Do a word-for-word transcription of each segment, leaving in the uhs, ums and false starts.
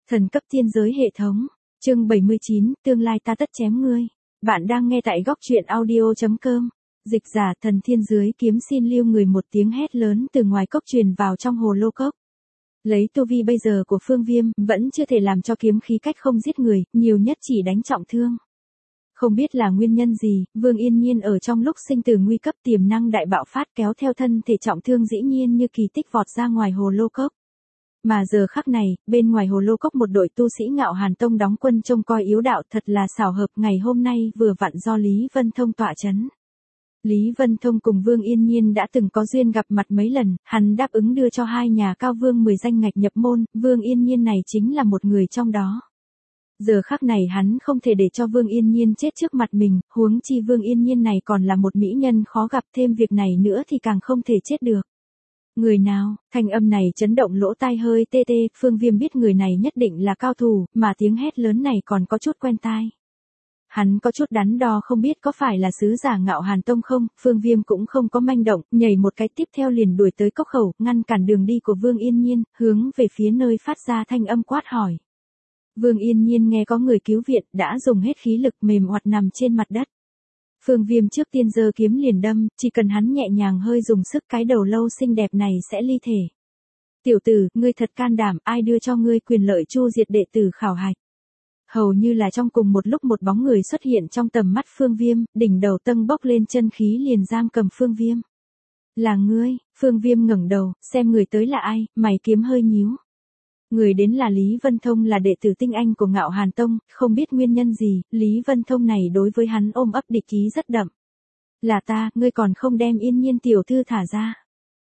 Thần cấp thiên giới hệ thống, chương bảy mươi chín, tương lai ta tất chém ngươi. Bạn đang nghe tại góc truyện audio chấm com. Dịch giả thần thiên giới kiếm xin lưu người, một tiếng hét lớn từ ngoài cốc truyền vào trong hồ lô cốc. Lấy tu vi bây giờ của Phương Viêm, vẫn chưa thể làm cho kiếm khí cách không giết người, nhiều nhất chỉ đánh trọng thương. Không biết là nguyên nhân gì, Vương Yên Nhiên ở trong lúc sinh tử nguy cấp tiềm năng đại bạo phát, kéo theo thân thể trọng thương dĩ nhiên như kỳ tích vọt ra ngoài hồ lô cốc. Mà giờ khắc này, bên ngoài hồ lô cốc một đội tu sĩ Ngạo Hàn Tông đóng quân trông coi yếu đạo, thật là xảo hợp, ngày hôm nay vừa vặn do Lý Vân Thông tọa chấn. Lý Vân Thông cùng Vương Yên Nhiên đã từng có duyên gặp mặt mấy lần, hắn đáp ứng đưa cho hai nhà cao vương mười danh ngạch nhập môn, Vương Yên Nhiên này chính là một người trong đó. Giờ khắc này hắn không thể để cho Vương Yên Nhiên chết trước mặt mình, huống chi Vương Yên Nhiên này còn là một mỹ nhân khó gặp, thêm việc này nữa thì càng không thể chết được. Người nào? Thanh âm này chấn động lỗ tai hơi tê tê, Phương Viêm biết người này nhất định là cao thủ, mà tiếng hét lớn này còn có chút quen tai. Hắn có chút đắn đo không biết có phải là sứ giả Ngạo Hàn Tông không, Phương Viêm cũng không có manh động, nhảy một cái tiếp theo liền đuổi tới cốc khẩu, ngăn cản đường đi của Vương Yên Nhiên, hướng về phía nơi phát ra thanh âm quát hỏi. Vương Yên Nhiên nghe có người cứu viện, đã dùng hết khí lực mềm oặt nằm trên mặt đất. Phương Viêm trước tiên giơ kiếm liền đâm, chỉ cần hắn nhẹ nhàng hơi dùng sức, cái đầu lâu xinh đẹp này sẽ ly thể. Tiểu tử, ngươi thật can đảm, ai đưa cho ngươi quyền lợi chu diệt đệ tử khảo hạch? Hầu như là trong cùng một lúc một bóng người xuất hiện trong tầm mắt Phương Viêm, đỉnh đầu tâng bốc lên chân khí liền giam cầm Phương Viêm. Là ngươi? Phương Viêm ngẩng đầu, xem người tới là ai, mày kiếm hơi nhíu. Người đến là Lý Vân Thông, là đệ tử tinh anh của Ngạo Hàn Tông, không biết nguyên nhân gì, Lý Vân Thông này đối với hắn ôm ấp địch ý rất đậm. Là ta, ngươi còn không đem Yên Nhiên tiểu thư thả ra.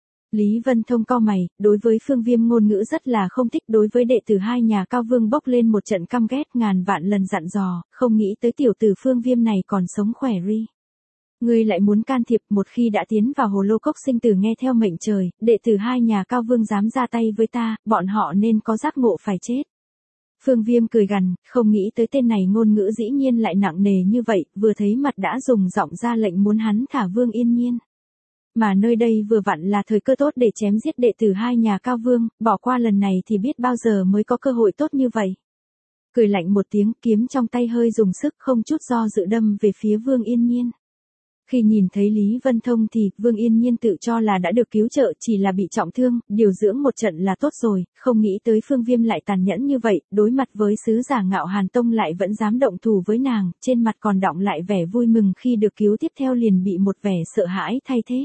Lý Vân Thông cau mày, đối với Phương Viêm ngôn ngữ rất là không thích, đối với đệ tử hai nhà cao vương bốc lên một trận căm ghét, ngàn vạn lần dặn dò, không nghĩ tới tiểu tử Phương Viêm này còn sống khỏe ri. Ngươi lại muốn can thiệp, một khi đã tiến vào hồ lô cốc sinh tử nghe theo mệnh trời, đệ tử hai nhà cao vương dám ra tay với ta, bọn họ nên có giác ngộ phải chết. Phương Viêm cười gằn, không nghĩ tới tên này ngôn ngữ dĩ nhiên lại nặng nề như vậy, vừa thấy mặt đã dùng giọng ra lệnh muốn hắn thả Vương Yên Nhiên. Mà nơi đây vừa vặn là thời cơ tốt để chém giết đệ tử hai nhà cao vương, bỏ qua lần này thì biết bao giờ mới có cơ hội tốt như vậy. Cười lạnh một tiếng, kiếm trong tay hơi dùng sức, không chút do dự đâm về phía Vương Yên Nhiên. Khi nhìn thấy Lý Vân Thông thì, Vương Yên Nhiên tự cho là đã được cứu trợ, chỉ là bị trọng thương, điều dưỡng một trận là tốt rồi, không nghĩ tới Phương Viêm lại tàn nhẫn như vậy, đối mặt với sứ giả Ngạo Hàn Tông lại vẫn dám động thủ với nàng, trên mặt còn đọng lại vẻ vui mừng khi được cứu, tiếp theo liền bị một vẻ sợ hãi thay thế.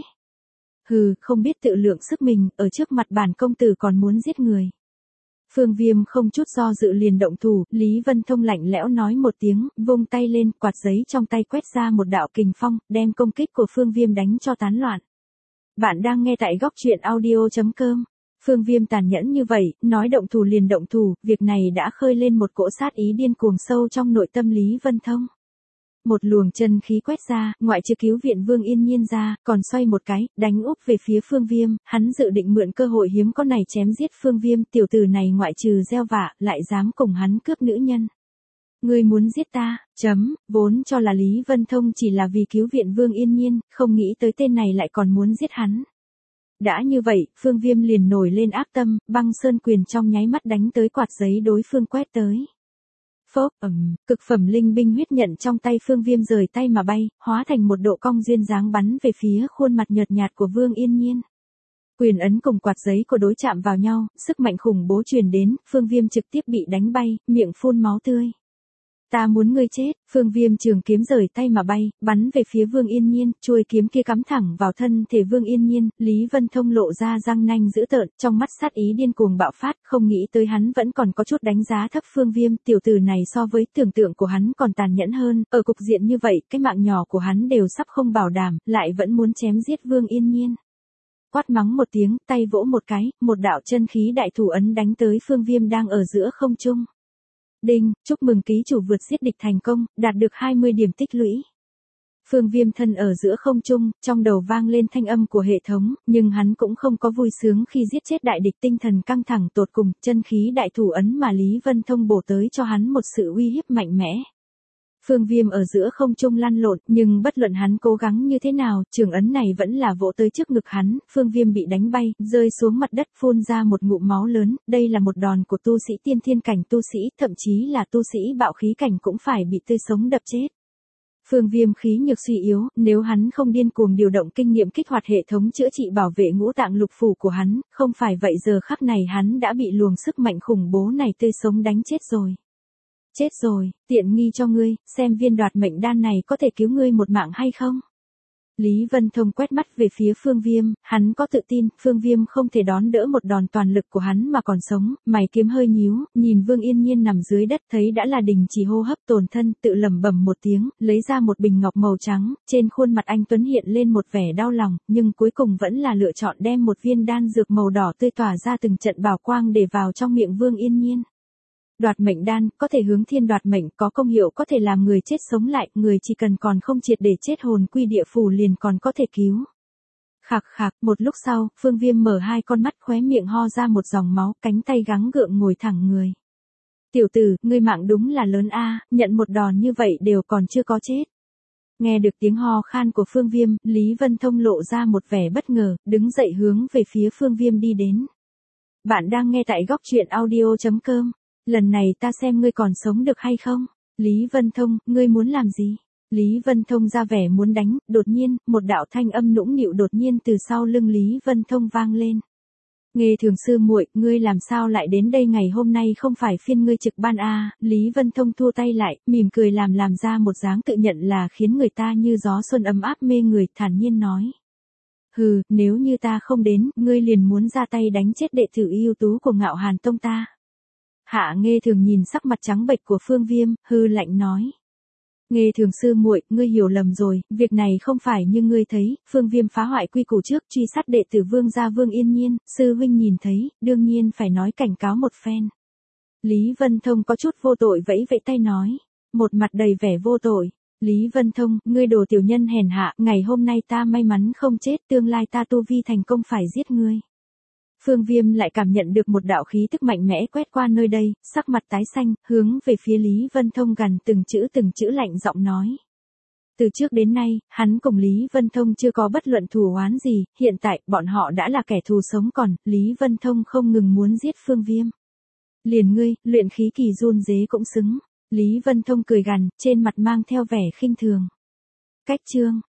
Hừ, không biết tự lượng sức mình, ở trước mặt bản công tử còn muốn giết người. Phương Viêm không chút do dự liền động thủ, Lý Vân Thông lạnh lẽo nói một tiếng, vung tay lên, quạt giấy trong tay quét ra một đạo kình phong, đem công kích của Phương Viêm đánh cho tán loạn. Bạn đang nghe tại góc truyện audio chấm com. Phương Viêm tàn nhẫn như vậy, nói động thủ liền động thủ, việc này đã khơi lên một cỗ sát ý điên cuồng sâu trong nội tâm Lý Vân Thông. Một luồng chân khí quét ra, ngoại trừ cứu viện Vương Yên Nhiên ra, còn xoay một cái, đánh úp về phía Phương Viêm, hắn dự định mượn cơ hội hiếm có này chém giết Phương Viêm, tiểu tử này ngoại trừ gieo vạ, lại dám cùng hắn cướp nữ nhân. Ngươi muốn giết ta, chấm, vốn cho là Lý Vân Thông chỉ là vì cứu viện Vương Yên Nhiên, không nghĩ tới tên này lại còn muốn giết hắn. Đã như vậy, Phương Viêm liền nổi lên ác tâm, băng sơn quyền trong nháy mắt đánh tới quạt giấy đối phương quét tới. Phốc, ầm, cực phẩm linh binh huyết nhận trong tay Phương Viêm rời tay mà bay, hóa thành một độ cong duyên dáng bắn về phía khuôn mặt nhợt nhạt của Vương Yên Nhiên. Quyền ấn cùng quạt giấy của đối chạm vào nhau, sức mạnh khủng bố truyền đến, Phương Viêm trực tiếp bị đánh bay, miệng phun máu tươi. Ta muốn ngươi chết, Phương Viêm trường kiếm rời tay mà bay, bắn về phía Vương Yên Nhiên, chuôi kiếm kia cắm thẳng vào thân thể Vương Yên Nhiên, Lý Vân Thông lộ ra răng nanh dữ tợn, trong mắt sát ý điên cuồng bạo phát, không nghĩ tới hắn vẫn còn có chút đánh giá thấp Phương Viêm, tiểu tử này so với tưởng tượng của hắn còn tàn nhẫn hơn, ở cục diện như vậy, cái mạng nhỏ của hắn đều sắp không bảo đảm, lại vẫn muốn chém giết Vương Yên Nhiên. Quát mắng một tiếng, tay vỗ một cái, một đạo chân khí đại thủ ấn đánh tới Phương Viêm đang ở giữa không trung. Đinh, chúc mừng ký chủ vượt giết địch thành công, đạt được hai mươi điểm tích lũy. Phương Viêm thân ở giữa không trung, trong đầu vang lên thanh âm của hệ thống, nhưng hắn cũng không có vui sướng khi giết chết đại địch, tinh thần căng thẳng tột cùng, chân khí đại thủ ấn mà Lý Vân Thông bổ tới cho hắn một sự uy hiếp mạnh mẽ. Phương Viêm ở giữa không trung lăn lộn, nhưng bất luận hắn cố gắng như thế nào, trường ấn này vẫn là vỗ tới trước ngực hắn, Phương Viêm bị đánh bay, rơi xuống mặt đất phun ra một ngụm máu lớn, đây là một đòn của tu sĩ tiên thiên cảnh tu sĩ, thậm chí là tu sĩ bạo khí cảnh cũng phải bị tươi sống đập chết. Phương Viêm khí nhược suy yếu, nếu hắn không điên cuồng điều động kinh nghiệm kích hoạt hệ thống chữa trị bảo vệ ngũ tạng lục phủ của hắn, không phải vậy giờ khắc này hắn đã bị luồng sức mạnh khủng bố này tươi sống đánh chết rồi. Chết rồi, tiện nghi cho ngươi, xem viên đoạt mệnh đan này có thể cứu ngươi một mạng hay không? Lý Vân Thông quét mắt về phía Phương Viêm, hắn có tự tin, Phương Viêm không thể đón đỡ một đòn toàn lực của hắn mà còn sống, mày kiếm hơi nhíu, nhìn Vương Yên Nhiên nằm dưới đất thấy đã là đình chỉ hô hấp tổn thân, tự lẩm bẩm một tiếng, lấy ra một bình ngọc màu trắng, trên khuôn mặt anh Tuấn hiện lên một vẻ đau lòng, nhưng cuối cùng vẫn là lựa chọn đem một viên đan dược màu đỏ tươi tỏa ra từng trận bảo quang để vào trong miệng Vương Yên Nhiên. Đoạt mệnh đan, có thể hướng thiên đoạt mệnh, có công hiệu có thể làm người chết sống lại, người chỉ cần còn không triệt để chết hồn quy địa phủ liền còn có thể cứu. Khạc khạc, một lúc sau, Phương Viêm mở hai con mắt khóe miệng ho ra một dòng máu, cánh tay gắng gượng ngồi thẳng người. Tiểu tử, ngươi mạng đúng là lớn a, nhận một đòn như vậy đều còn chưa có chết. Nghe được tiếng ho khan của Phương Viêm, Lý Vân Thông lộ ra một vẻ bất ngờ, đứng dậy hướng về phía Phương Viêm đi đến. Bạn đang nghe tại góc truyện audio chấm com. Lần này ta xem ngươi còn sống được hay không? Lý Vân Thông, ngươi muốn làm gì? Lý Vân Thông ra vẻ muốn đánh, đột nhiên, một đạo thanh âm nũng nịu đột nhiên từ sau lưng Lý Vân Thông vang lên. Nghê Thường sư muội, ngươi làm sao lại đến đây ngày hôm nay không phải phiên ngươi trực ban a? À? Lý Vân Thông thua tay lại, mỉm cười làm làm ra một dáng tự nhận là khiến người ta như gió xuân ấm áp mê người, thản nhiên nói. Hừ, nếu như ta không đến, ngươi liền muốn ra tay đánh chết đệ tử ưu tú của Ngạo Hàn Tông ta. Hạ Nghê Thường nhìn sắc mặt trắng bệch của Phương Viêm, hư lạnh nói. Nghê Thường sư muội, ngươi hiểu lầm rồi, việc này không phải như ngươi thấy, Phương Viêm phá hoại quy củ trước truy sát đệ tử Vương gia Vương Yên Nhiên, sư huynh nhìn thấy, đương nhiên phải nói cảnh cáo một phen. Lý Vân Thông có chút vô tội vẫy vẫy tay nói, một mặt đầy vẻ vô tội. Lý Vân Thông, ngươi đồ tiểu nhân hèn hạ, ngày hôm nay ta may mắn không chết, tương lai ta tu vi thành công phải giết ngươi. Phương Viêm lại cảm nhận được một đạo khí tức mạnh mẽ quét qua nơi đây, sắc mặt tái xanh, hướng về phía Lý Vân Thông gần từng chữ từng chữ lạnh giọng nói. Từ trước đến nay, hắn cùng Lý Vân Thông chưa có bất luận thù oán gì, hiện tại, bọn họ đã là kẻ thù sống còn, Lý Vân Thông không ngừng muốn giết Phương Viêm. Liền ngươi, luyện khí kỳ run rế cũng xứng. Lý Vân Thông cười gằn, trên mặt mang theo vẻ khinh thường. Cách chương.